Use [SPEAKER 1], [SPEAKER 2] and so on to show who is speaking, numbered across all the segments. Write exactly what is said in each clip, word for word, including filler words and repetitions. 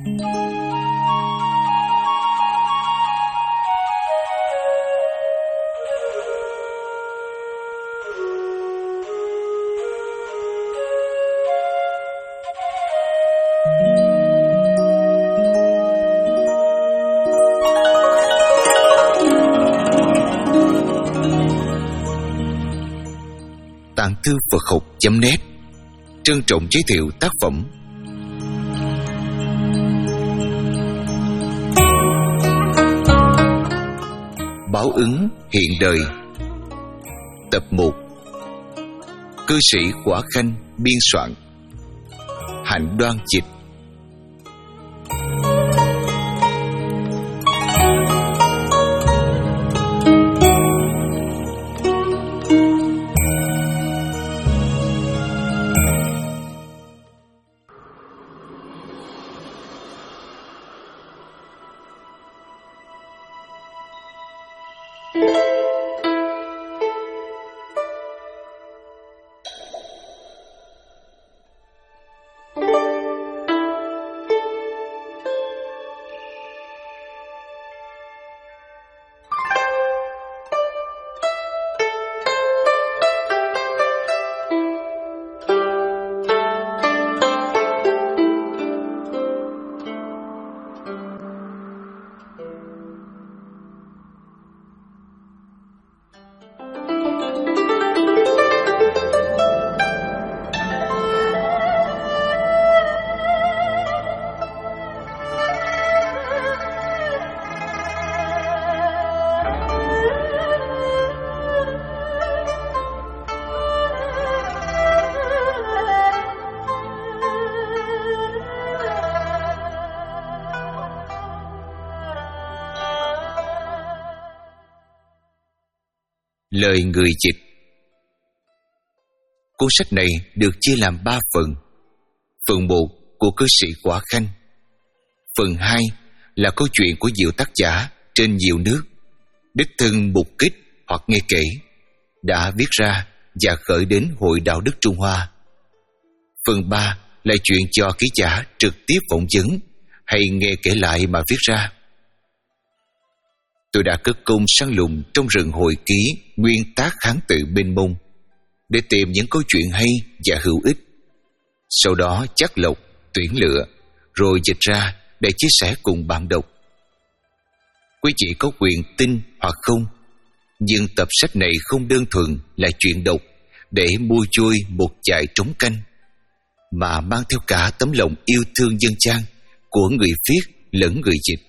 [SPEAKER 1] Tạng thư Phật học chấm net trân trọng giới thiệu tác phẩm Báo ứng hiện đời. Tập một. Cư sĩ Khỏa Khanh biên soạn, Hạnh Đoan dịch. Lời người dịch. Cuốn sách này được chia làm ba phần. Phần một của cư sĩ Khỏa Khanh. Phần hai là câu chuyện của nhiều tác giả trên nhiều nước, đích thân mục kích hoặc nghe kể, đã viết ra và khởi đến Hội Đạo đức Trung Hoa. Phần ba là chuyện cho ký giả trực tiếp phỏng vấn hay nghe kể lại mà viết ra. Tôi đã cất công săn lùng trong rừng hồi ký nguyên tác Hán tự mênh mông để tìm những câu chuyện hay và hữu ích. Sau đó chắt lọc, tuyển lựa, rồi dịch ra để chia sẻ cùng bạn đọc. Quý vị có quyền tin hoặc không, nhưng tập sách này không đơn thuần là chuyện đọc để mua trôi một chài trống canh, mà mang theo cả tấm lòng yêu thương dân gian của người viết lẫn người dịch.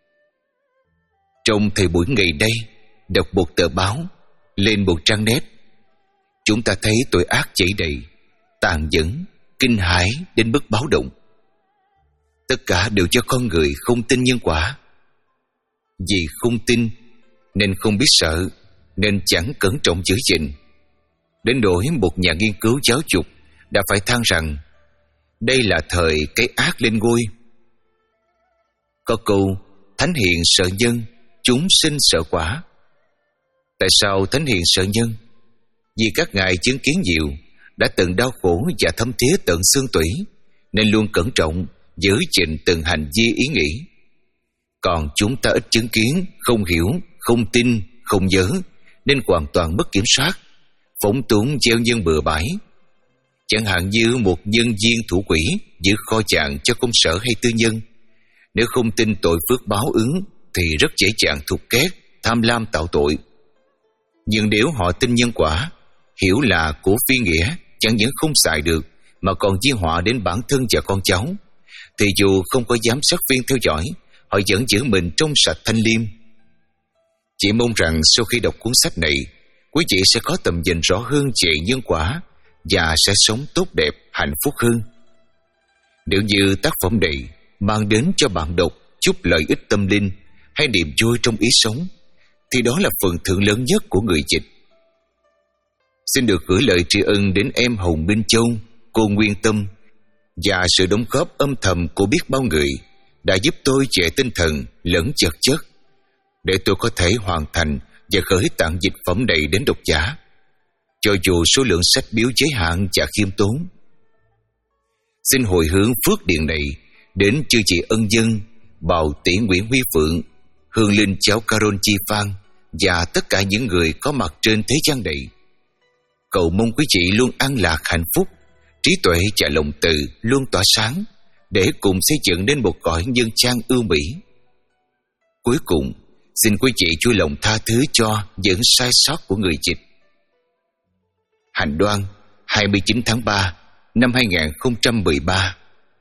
[SPEAKER 1] Trong thời buổi ngày đây, đọc một tờ báo, lên một trang nét, chúng ta thấy tội ác chảy đầy, tàn nhẫn, kinh hãi đến mức báo động. Tất cả đều cho con người không tin nhân quả. Vì không tin nên không biết sợ, nên chẳng cẩn trọng giữ gìn. Đến nỗi một nhà nghiên cứu giáo dục đã phải than rằng đây là thời cái ác lên ngôi. Có câu thánh hiền sợ nhân, chúng sinh sợ quả. Tại sao thánh hiền sợ nhân? Vì các ngài chứng kiến nhiều, đã từng đau khổ và thấm thía tận xương tủy, nên luôn cẩn trọng giữ gìn từng hành vi ý nghĩ. Còn chúng ta ít chứng kiến, không hiểu, không tin, không nhớ, nên hoàn toàn mất kiểm soát, phóng túng gieo nhân bừa bãi. Chẳng hạn như một nhân viên thủ quỹ giữ kho tàng cho công sở hay tư nhân, nếu không tin tội phước báo ứng thì rất dễ dàng thục két, tham lam tạo tội. Nhưng nếu họ tin nhân quả, hiểu là của phi nghĩa chẳng những không xài được mà còn gieo họa đến bản thân và con cháu, thì dù không có giám sát viên theo dõi, họ vẫn giữ mình trong sạch thanh liêm. Chỉ mong rằng sau khi đọc cuốn sách này, quý vị sẽ có tầm nhìn rõ hơn về nhân quả và sẽ sống tốt đẹp, hạnh phúc hơn. Nếu như tác phẩm này mang đến cho bạn đọc chút lợi ích tâm linh hay niềm vui trong ý sống, thì đó là phần thưởng lớn nhất của người dịch. Xin được gửi lời tri ân đến em Hồng Minh Châu, cô Nguyên Tâm và sự đóng góp âm thầm của biết bao người đã giúp tôi về tinh thần lẫn vật chất, để tôi có thể hoàn thành và gửi tặng dịch phẩm này đến độc giả, cho dù số lượng sách biếu giới hạn và khiêm tốn. Xin hồi hướng phước điền này đến chư chị Ân Dân, Bào tỷ Nguyễn Huy Phượng, Hương Linh cháu Carol Chi Phan và tất cả những người có mặt trên thế gian này. Cầu mong quý chị luôn an lạc hạnh phúc, trí tuệ và lòng từ luôn tỏa sáng, để cùng xây dựng nên một cõi nhân gian ưu mỹ. Cuối cùng, xin quý chị vui lòng tha thứ cho những sai sót của người dịch. Hành Đoan, hai mươi chín tháng ba năm hai nghìn không trăm mười ba.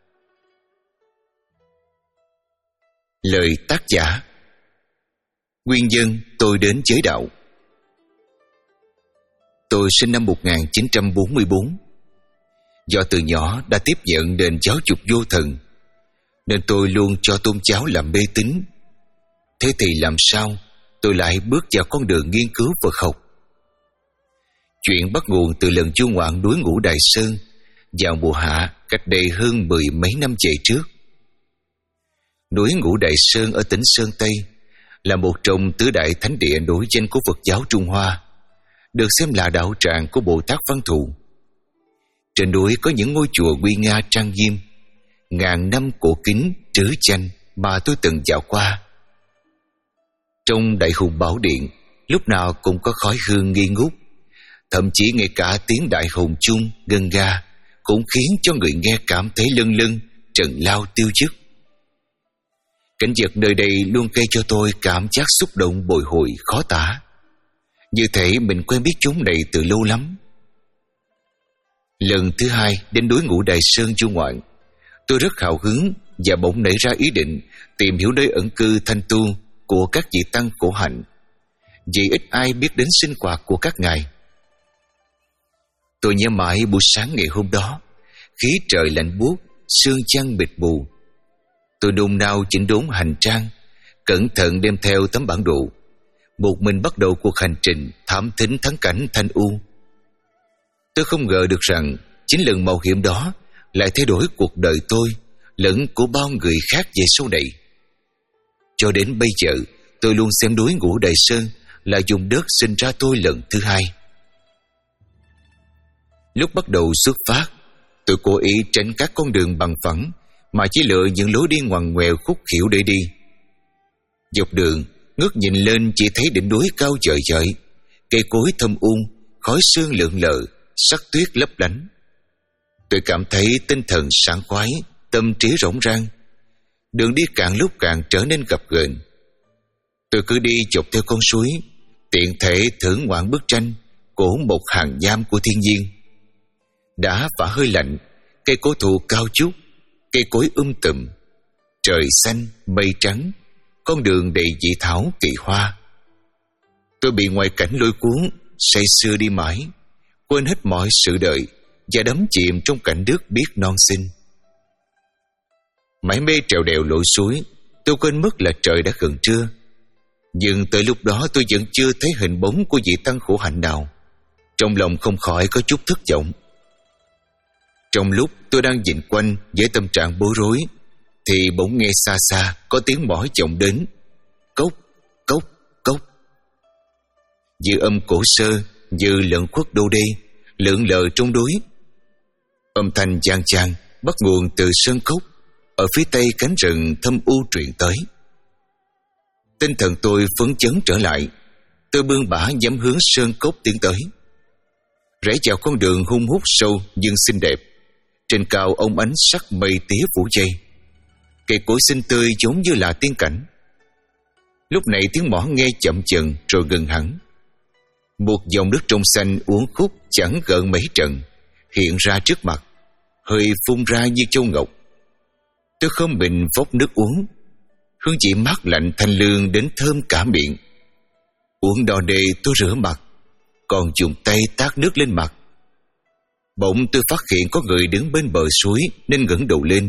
[SPEAKER 1] Lời tác giả. Nguyên nhân tôi đến giới đạo. Tôi sinh năm một nghìn chín trăm bốn mươi bốn. Do từ nhỏ đã tiếp nhận nền giáo dục vô thần, nên tôi luôn cho tôn giáo làm mê tín. Thế thì làm sao tôi lại bước vào con đường nghiên cứu Phật học? Chuyện bắt nguồn từ lần du ngoạn núi Ngũ Đài Sơn vào mùa hạ cách đây hơn mười mấy năm về trước. Núi Ngũ Đài Sơn ở tỉnh Sơn Tây là một trong tứ đại thánh địa nổi danh của Phật giáo Trung Hoa, được xem là đạo tràng của Bồ Tát Văn Thù. Trên núi có những ngôi chùa nguy nga trang nghiêm, ngàn năm cổ kính trứ danh mà tôi từng dạo qua. Trong Đại Hùng Bảo Điện lúc nào cũng có khói hương nghi ngút, thậm chí ngay cả tiếng đại hùng chung ngân nga cũng khiến cho người nghe cảm thấy lâng lâng trần lao tiêu dứt. Cảnh vật nơi đây luôn gây cho tôi cảm giác xúc động bồi hồi khó tả, như thể mình quen biết chúng này từ lâu lắm. Lần thứ hai đến núi Ngũ Đài Sơn du ngoạn, tôi rất hào hứng và bỗng nảy ra ý định tìm hiểu nơi ẩn cư thanh tu của các vị tăng khổ hạnh, vì ít ai biết đến sinh hoạt của các ngài. Tôi nhớ mãi buổi sáng ngày hôm đó, khí trời lạnh buốt, sương chăng mịt mù. Tôi nôn nao chỉnh đốn hành trang, cẩn thận đem theo tấm bản đồ, một mình bắt đầu cuộc hành trình thám thính thắng cảnh Thanh U. Tôi không ngờ được rằng chính lần mạo hiểm đó lại thay đổi cuộc đời tôi lẫn của bao người khác về sau này. Cho đến bây giờ, tôi luôn xem núi Ngũ Đài Sơn là vùng đất sinh ra tôi lần thứ hai. Lúc bắt đầu xuất phát, tôi cố ý tránh các con đường bằng phẳng mà chỉ lựa những lối đi ngoằn ngoèo khúc khuỷu để đi. Dọc đường, ngước nhìn lên chỉ thấy đỉnh núi cao vời vợi, cây cối thâm um, khói sương lượn lờ, sắc tuyết lấp lánh. Tôi cảm thấy tinh thần sảng khoái, tâm trí rỗng rang. Đường đi càng lúc càng trở nên gập ghềnh. Tôi cứ đi dọc theo con suối, tiện thể thưởng ngoạn bức tranh của một hàng nham của thiên nhiên. Đã và hơi lạnh, cây cổ thụ cao chút, cây cối um tùm, trời xanh, mây trắng, con đường đầy dị thảo kỳ hoa. Tôi bị ngoại cảnh lôi cuốn, say sưa đi mãi, quên hết mọi sự đợi và đắm chìm trong cảnh nước biếc non xinh. Mải mê trèo đèo lội suối, tôi quên mất là trời đã gần trưa. Nhưng tới lúc đó tôi vẫn chưa thấy hình bóng của vị tăng khổ hạnh nào. Trong lòng không khỏi có chút thất vọng. Trong lúc tôi đang nhìn quanh với tâm trạng bối rối, thì bỗng nghe xa xa có tiếng mõ vọng đến. Cốc, cốc, cốc. Dư âm cổ sơ, dư lẫn khuất đô đê, lượn lờ trong núi. Âm thanh chang chang bắt nguồn từ sơn cốc ở phía tây cánh rừng thâm u truyền tới. Tinh thần tôi phấn chấn trở lại. Tôi bươn bả nhắm hướng sơn cốc tiến tới. Rẽ vào con đường hun hút sâu nhưng xinh đẹp. Trên cao ống ánh sắc mây tía phủ dây. Cây cối xinh tươi giống như là tiên cảnh. Lúc này tiếng mõ nghe chậm chần rồi ngừng hẳn. Một dòng nước trong xanh uốn khúc chẳng gợn mấy trận hiện ra trước mặt, hơi phun ra như châu ngọc. Tôi không bình vốc nước uống. Hương vị mát lạnh thanh lương đến thơm cả miệng. Uống đò đề tôi rửa mặt, còn dùng tay tát nước lên mặt. Bỗng tôi phát hiện có người đứng bên bờ suối nên ngẩng đầu lên.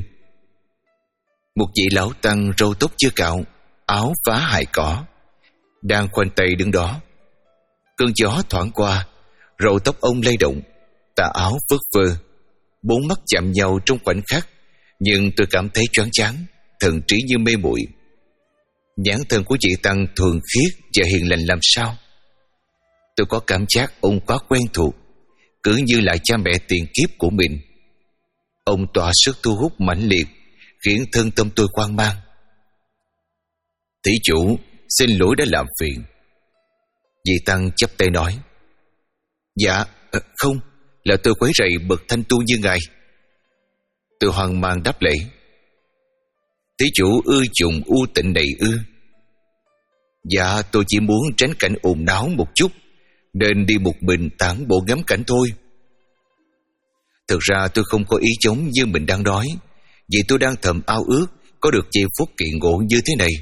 [SPEAKER 1] Một vị lão tăng râu tóc chưa cạo, áo vá hài cỏ, đang khoanh tay đứng đó. Cơn gió thoảng qua, râu tóc ông lay động, tà áo phất phơ. Bốn mắt chạm nhau trong khoảnh khắc, nhưng tôi cảm thấy choáng váng, thần trí như mê muội. Nhãn thần của vị tăng thuần khiết và hiền lành làm sao. Tôi có cảm giác ông quá quen thuộc, cứ như là cha mẹ tiền kiếp của mình. Ông tỏa sức thu hút mãnh liệt, khiến thân tâm tôi hoang mang. Thí chủ, xin lỗi đã làm phiền. Vị tăng chắp tay nói: Dạ, không, là tôi quấy rầy bậc thanh tu như ngài. Tôi hoang mang đáp lễ: Thí chủ ưa dùng u tịnh này ư? Dạ, tôi chỉ muốn tránh cảnh ồn náo một chút, nên đi một mình tản bộ ngắm cảnh thôi. Thực ra tôi không có ý chống như mình đang nói, vì tôi đang thầm ao ước có được giây phút kỳ ngộ như thế này.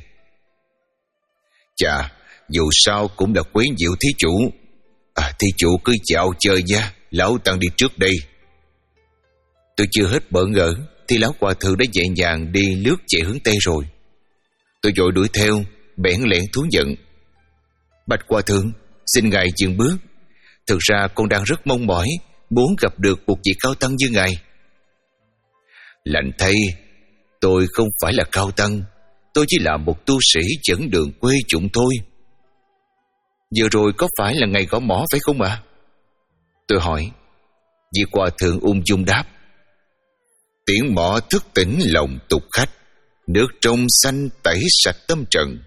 [SPEAKER 1] Chà, dù sao cũng là quấy nhiễu thí chủ. À, thí chủ cứ chào chơi nha, lão tăng đi trước đây. Tôi chưa hết bỡ ngỡ thì lão hòa thượng đã nhẹ nhàng đi lướt chạy hướng tây rồi. Tôi vội đuổi theo, bẽn lẽn thú nhận: Bạch hòa thượng, xin ngài dừng bước. Thực ra con đang rất mong mỏi muốn gặp được một vị cao tăng như ngài. Lạnh thay, tôi không phải là cao tăng, tôi chỉ là một tu sĩ dẫn đường quê chủng thôi. Vừa rồi có phải là ngày gõ mõ phải không ạ? À? Tôi hỏi. Vị hòa thượng ung dung đáp: Tiếng mõ thức tỉnh lòng tục khách, nước trong xanh tẩy sạch tâm trần.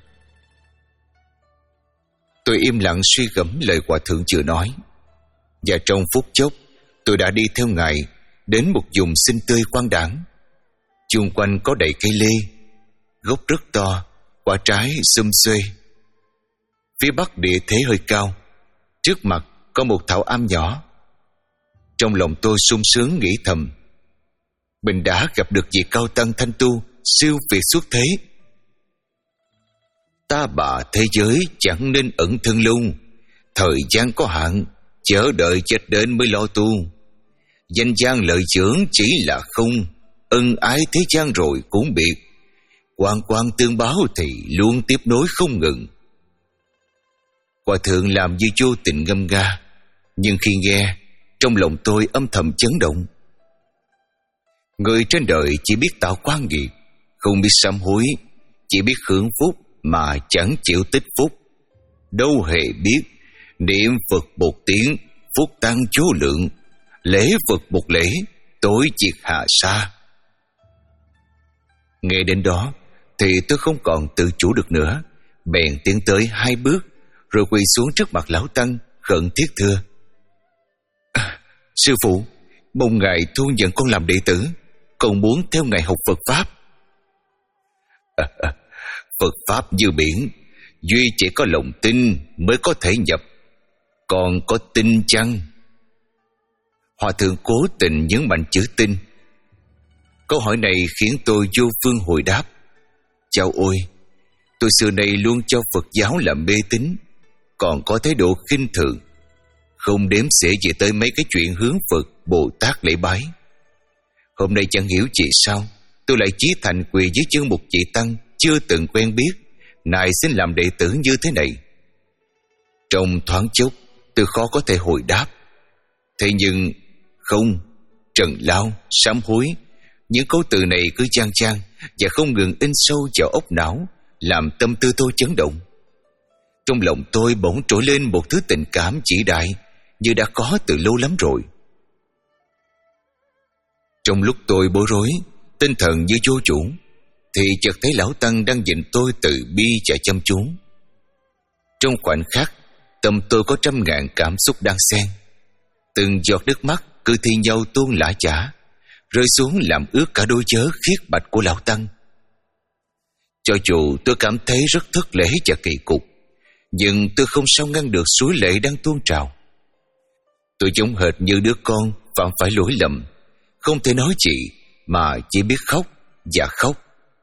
[SPEAKER 1] Tôi im lặng suy gẫm lời hòa thượng vừa nói, và trong phút chốc tôi đã đi theo ngài đến một vùng xinh tươi quang đãng. Chung quanh có đầy cây lê, gốc rất to, quả trái xum xuê. Phía bắc địa thế hơi cao, trước mặt có một thảo am nhỏ. Trong lòng tôi sung sướng nghĩ thầm: mình đã gặp được vị cao tăng thanh tu siêu việt xuất thế. Ta bà thế giới chẳng nên ẩn thân lâu, thời gian có hạn, chờ đợi chết đến mới lo tu. Danh gian lợi dưỡng chỉ là không, ân ái thế gian rồi cũng biệt. Quan quan tương báo thì luôn tiếp nối không ngừng. Hòa thượng làm như vô tình ngâm nga, nhưng khi nghe, trong lòng tôi âm thầm chấn động. Người trên đời chỉ biết tạo quan nghiệp, không biết sám hối, chỉ biết hưởng phúc mà chẳng chịu tích phúc. Đâu hề biết niệm Phật một tiếng, phúc tăng vô lượng, lễ Phật một lễ, tối triệt hạ sa. Nghe đến đó thì tôi không còn tự chủ được nữa, bèn tiến tới hai bước rồi quỳ xuống trước mặt lão tăng, khẩn thiết thưa: à, Sư phụ, mong ngài thu nhận con làm đệ tử, con muốn theo ngài học Phật pháp. À, à, Phật pháp như biển, duy chỉ có lòng tin mới có thể nhập. Còn có tin chăng? Hòa thượng cố tình nhấn mạnh chữ tin. Câu hỏi này khiến tôi vô phương hồi đáp. Chao ôi, tôi xưa nay luôn cho Phật giáo là mê tín, còn có thái độ khinh thường, không đếm xỉa gì tới mấy cái chuyện hướng Phật Bồ Tát lễ bái. Hôm nay chẳng hiểu vì sao tôi lại chí thành quỳ dưới chân một vị tăng chưa từng quen biết, nài xin làm đệ tử như thế này. Trong thoáng chốc tôi khó có thể hồi đáp. Thế nhưng không, trần lao, sám hối, những câu từ này cứ chan chan và không ngừng in sâu vào óc não, làm tâm tư tôi chấn động. Trong lòng tôi bỗng trỗi lên một thứ tình cảm vĩ đại như đã có từ lâu lắm rồi. Trong lúc tôi bối rối, tinh thần như vô chủ, thì chợt thấy lão tăng đang nhìn tôi từ bi và chăm chú. Trong khoảnh khắc, tâm tôi có trăm ngàn cảm xúc đang xen. Từng giọt nước mắt cứ thi nhau tuôn lã chả, rơi xuống làm ướt cả đôi chớ khiết bạch của lão tăng. Cho dù tôi cảm thấy rất thất lễ và kỳ cục, nhưng tôi không sao ngăn được suối lệ đang tuôn trào. Tôi giống hệt như đứa con phạm phải lỗi lầm, không thể nói gì mà chỉ biết khóc và khóc.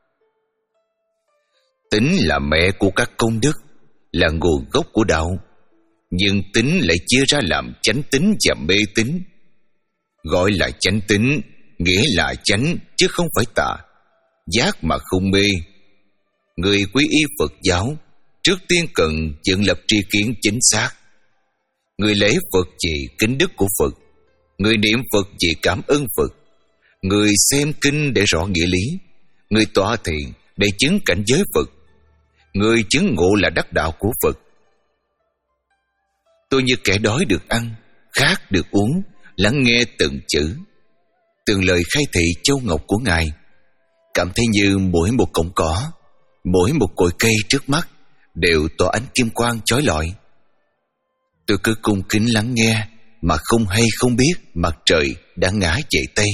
[SPEAKER 1] Tính là mẹ của các công đức, là nguồn gốc của đạo, nhưng tính lại chia ra làm chánh tính và mê tín. Gọi là chánh tính nghĩa là chánh chứ không phải tà, giác mà không mê. Người quy y Phật giáo trước tiên cần dựng lập tri kiến chính xác. Người lễ Phật vì kính đức của Phật, người niệm Phật vì cảm ơn Phật, người xem kinh để rõ nghĩa lý, người tọa thiền để chứng cảnh giới Phật, người chứng ngộ là đắc đạo của Phật. Tôi như kẻ đói được ăn, khát được uống, lắng nghe từng chữ, từng lời khai thị châu ngọc của Ngài. cảm thấy như mỗi một cọng cỏ, mỗi một cội cây trước mắt đều tỏa ánh kim quang chói lọi. Tôi cứ cung kính lắng nghe mà không hay không biết mặt trời đã ngã về Tây.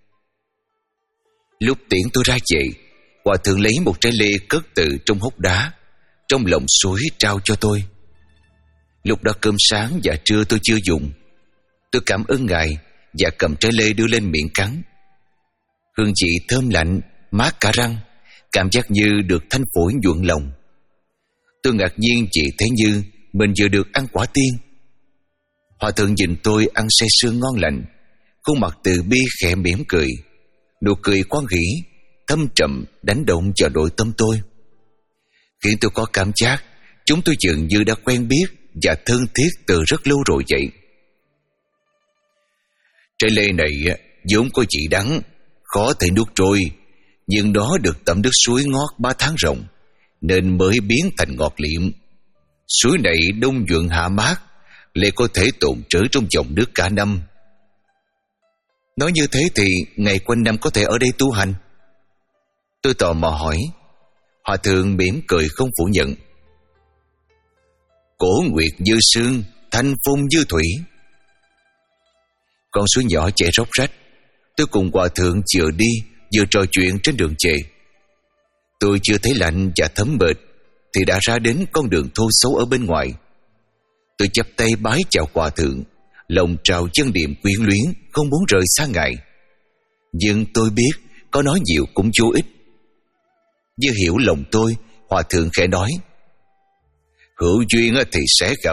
[SPEAKER 1] Lúc tiễn tôi ra về, Hòa thượng lấy một trái lê cất từ trong hốc đá trong lòng suối trao cho tôi. Lúc đó cơm sáng và trưa tôi chưa dùng. Tôi cảm ơn ngài và cầm trái lê đưa lên miệng cắn. Hương vị thơm lạnh, mát cả răng, cảm giác như được thanh phổi nhuận lòng. Tôi ngạc nhiên chỉ thấy như mình vừa được ăn quả tiên. Hòa thượng nhìn tôi ăn say sưa ngon lành, khuôn mặt từ bi khẽ mỉm cười, nụ cười quan hỷ thâm trầm đánh động vào nội tâm tôi, khiến tôi có cảm giác chúng tôi dường như đã quen biết và thân thiết từ rất lâu rồi vậy. Trái lê này vốn có vị đắng, khó thể nuốt trôi, nhưng nó được tẩm nước suối ngót ba tháng ròng nên mới biến thành ngọt liệm. Suối này đông nhuận hạ mát, lại có thể tồn trữ trong dòng nước cả năm. Nói như thế thì ngày quanh năm có thể ở đây tu hành? Tôi tò mò hỏi. Hòa thượng mỉm cười không phủ nhận. Cổ nguyệt như sương, thanh phong như thủy. Con suối nhỏ chảy róc rách. Tôi cùng hòa thượng vừa đi vừa trò chuyện trên đường về. Tôi chưa thấy lạnh và thấm mệt thì đã ra đến con đường thô xấu ở bên ngoài. Tôi chắp tay bái chào hòa thượng, lòng trào chân niệm quyến luyến, không muốn rời xa ngài. Nhưng tôi biết có nói nhiều cũng vô ích. Như hiểu lòng tôi, hòa thượng khẽ nói: hữu duyên thì sẽ gặp.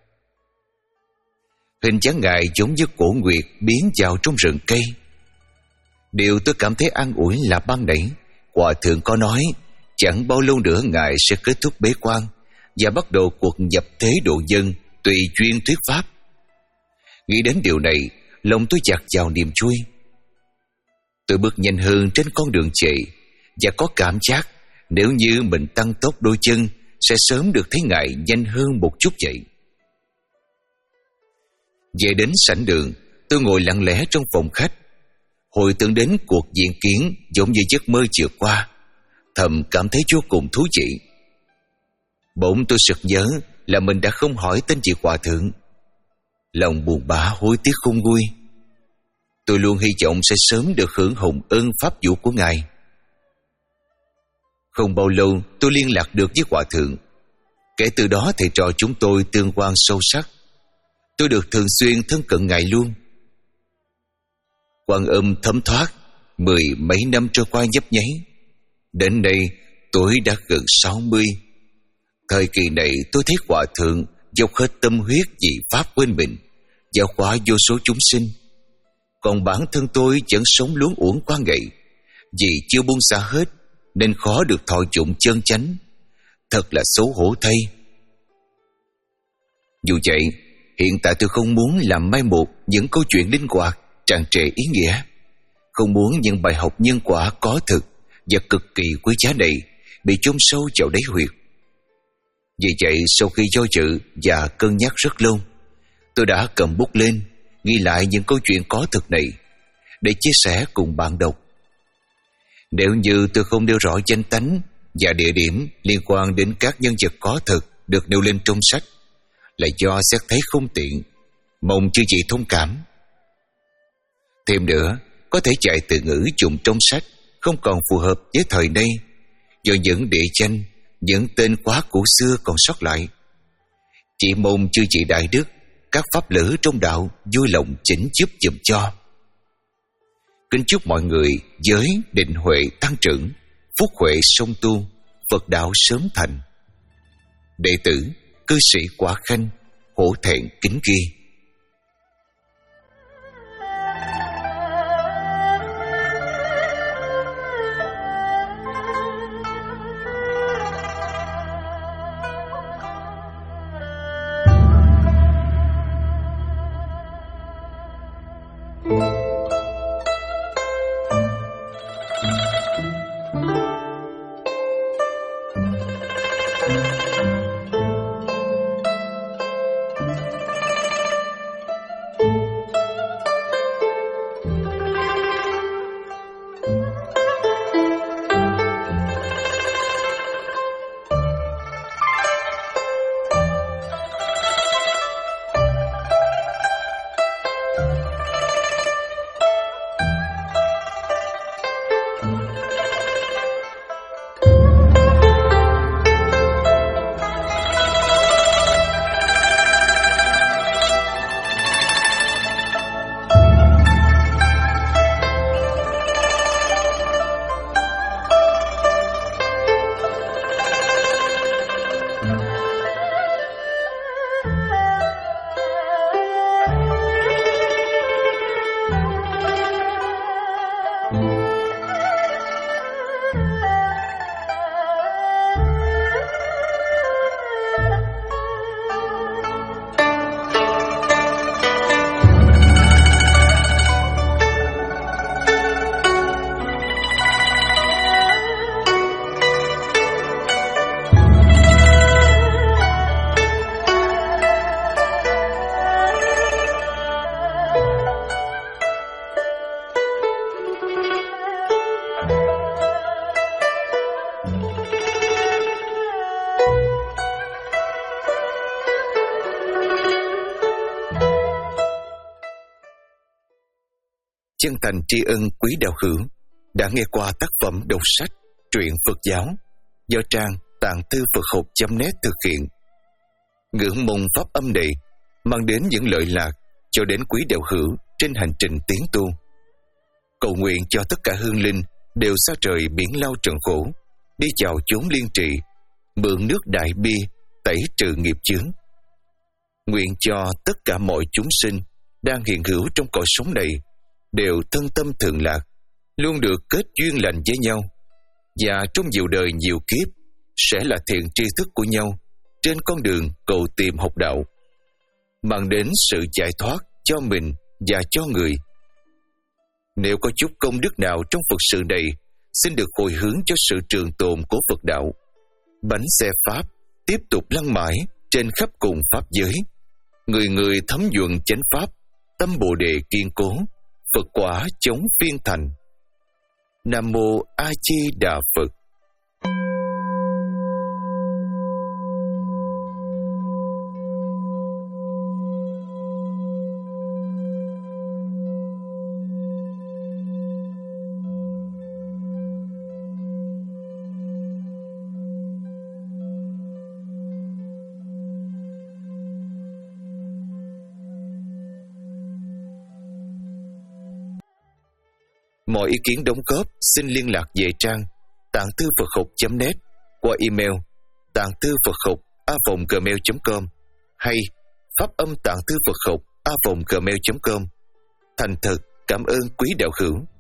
[SPEAKER 1] Hình dáng ngài giống như cổ nguyệt biến vào trong rừng cây. Điều tôi cảm thấy an ủi là ban nãy hòa thượng có nói chẳng bao lâu nữa ngài sẽ kết thúc bế quan và bắt đầu cuộc nhập thế độ dân tùy duyên thuyết pháp. Nghĩ đến điều này, lòng tôi dạt vào niềm vui. Tôi bước nhanh hơn trên con đường chạy và có cảm giác nếu như mình tăng tốc đôi chân sẽ sớm được thấy ngài nhanh hơn một chút vậy. Về đến sảnh đường, tôi ngồi lặng lẽ trong phòng khách, hồi tưởng đến cuộc diện kiến giống như giấc mơ vừa qua, thầm cảm thấy vô cùng thú vị. Bỗng tôi sực nhớ là mình đã không hỏi tên vị hòa thượng. Lòng buồn bã hối tiếc không nguôi. Tôi luôn hy vọng sẽ sớm được hưởng hồng ơn pháp vụ của ngài. Không bao lâu tôi liên lạc được với hòa thượng. Kể từ đó thầy trò chúng tôi tương quan sâu sắc. Tôi được thường xuyên thân cận ngài luôn. Quan âm thấm thoát, mười mấy năm trôi qua nhấp nháy. Đến nay tôi đã gần sáu mươi. Thời kỳ này tôi thấy hòa thượng dốc hết tâm huyết vì pháp quên mình, giáo hóa vô số chúng sinh. Còn bản thân tôi vẫn sống luống uổng qua ngày, vì chưa buông xả hết nên khó được thọ dụng chân chánh. Thật là xấu hổ thay. Dù vậy, hiện tại tôi không muốn làm mai một những câu chuyện linh hoạt tràn trề ý nghĩa, không muốn những bài học nhân quả có thực và cực kỳ quý giá này bị chôn sâu vào đáy huyệt. Vì vậy, sau khi do dự và cân nhắc rất lâu, tôi đã cầm bút lên ghi lại những câu chuyện có thực này để chia sẻ cùng bạn đọc. Nếu như tôi không nêu rõ danh tánh và địa điểm liên quan đến các nhân vật có thực được nêu lên trong sách, là do xét thấy không tiện, mong chư vị thông cảm. Thêm nữa, có thể chạy từ ngữ dùng trong sách không còn phù hợp với thời nay do những địa danh, những tên quá cũ xưa còn sót lại. Chỉ mong chư vị đại đức, các pháp lữ trong đạo vui lòng chỉnh giúp giùm cho. Kính chúc mọi người giới định huệ tăng trưởng, phúc huệ song tu, Phật đạo sớm thành. Đệ tử cư sĩ Quả Khanh hổ thẹn kính ghi. chân thành tri ân quý đạo hữu đã nghe qua tác phẩm đọc sách truyện Phật giáo do trang tạng thư Phật học chấm net thực hiện. Ngưỡng mong pháp âm này mang đến những lợi lạc cho đến quý đạo hữu trên hành trình tiến tu. Cầu nguyện cho tất cả hương linh đều xa trời biển lao trần khổ, đi chào chốn liên trị, mượn nước đại bi tẩy trừ nghiệp chướng. Nguyện cho tất cả mọi chúng sinh đang hiện hữu trong cõi sống này đều thân tâm thường lạc, luôn được kết duyên lành với nhau, và trong nhiều đời nhiều kiếp sẽ là thiện tri thức của nhau trên con đường cầu tìm học đạo, mang đến sự giải thoát cho mình và cho người. Nếu có chút công đức nào trong Phật sự này, xin được hồi hướng cho sự trường tồn của Phật đạo. Bánh xe Pháp tiếp tục lăn mãi trên khắp cùng Pháp giới. Người người thấm nhuận chánh Pháp, tâm Bồ Đề kiên cố, Phật quả chống phiên thành. Nam Mô A Di Đà Phật. Mọi ý kiến đóng góp xin liên lạc về trang tạng thư Phật học chấm net qua email tạng thư Phật học a vòng gmail chấm com hay pháp âm tạng thư Phật học a vòng gmail chấm com. Thành thật cảm ơn quý đạo hữu.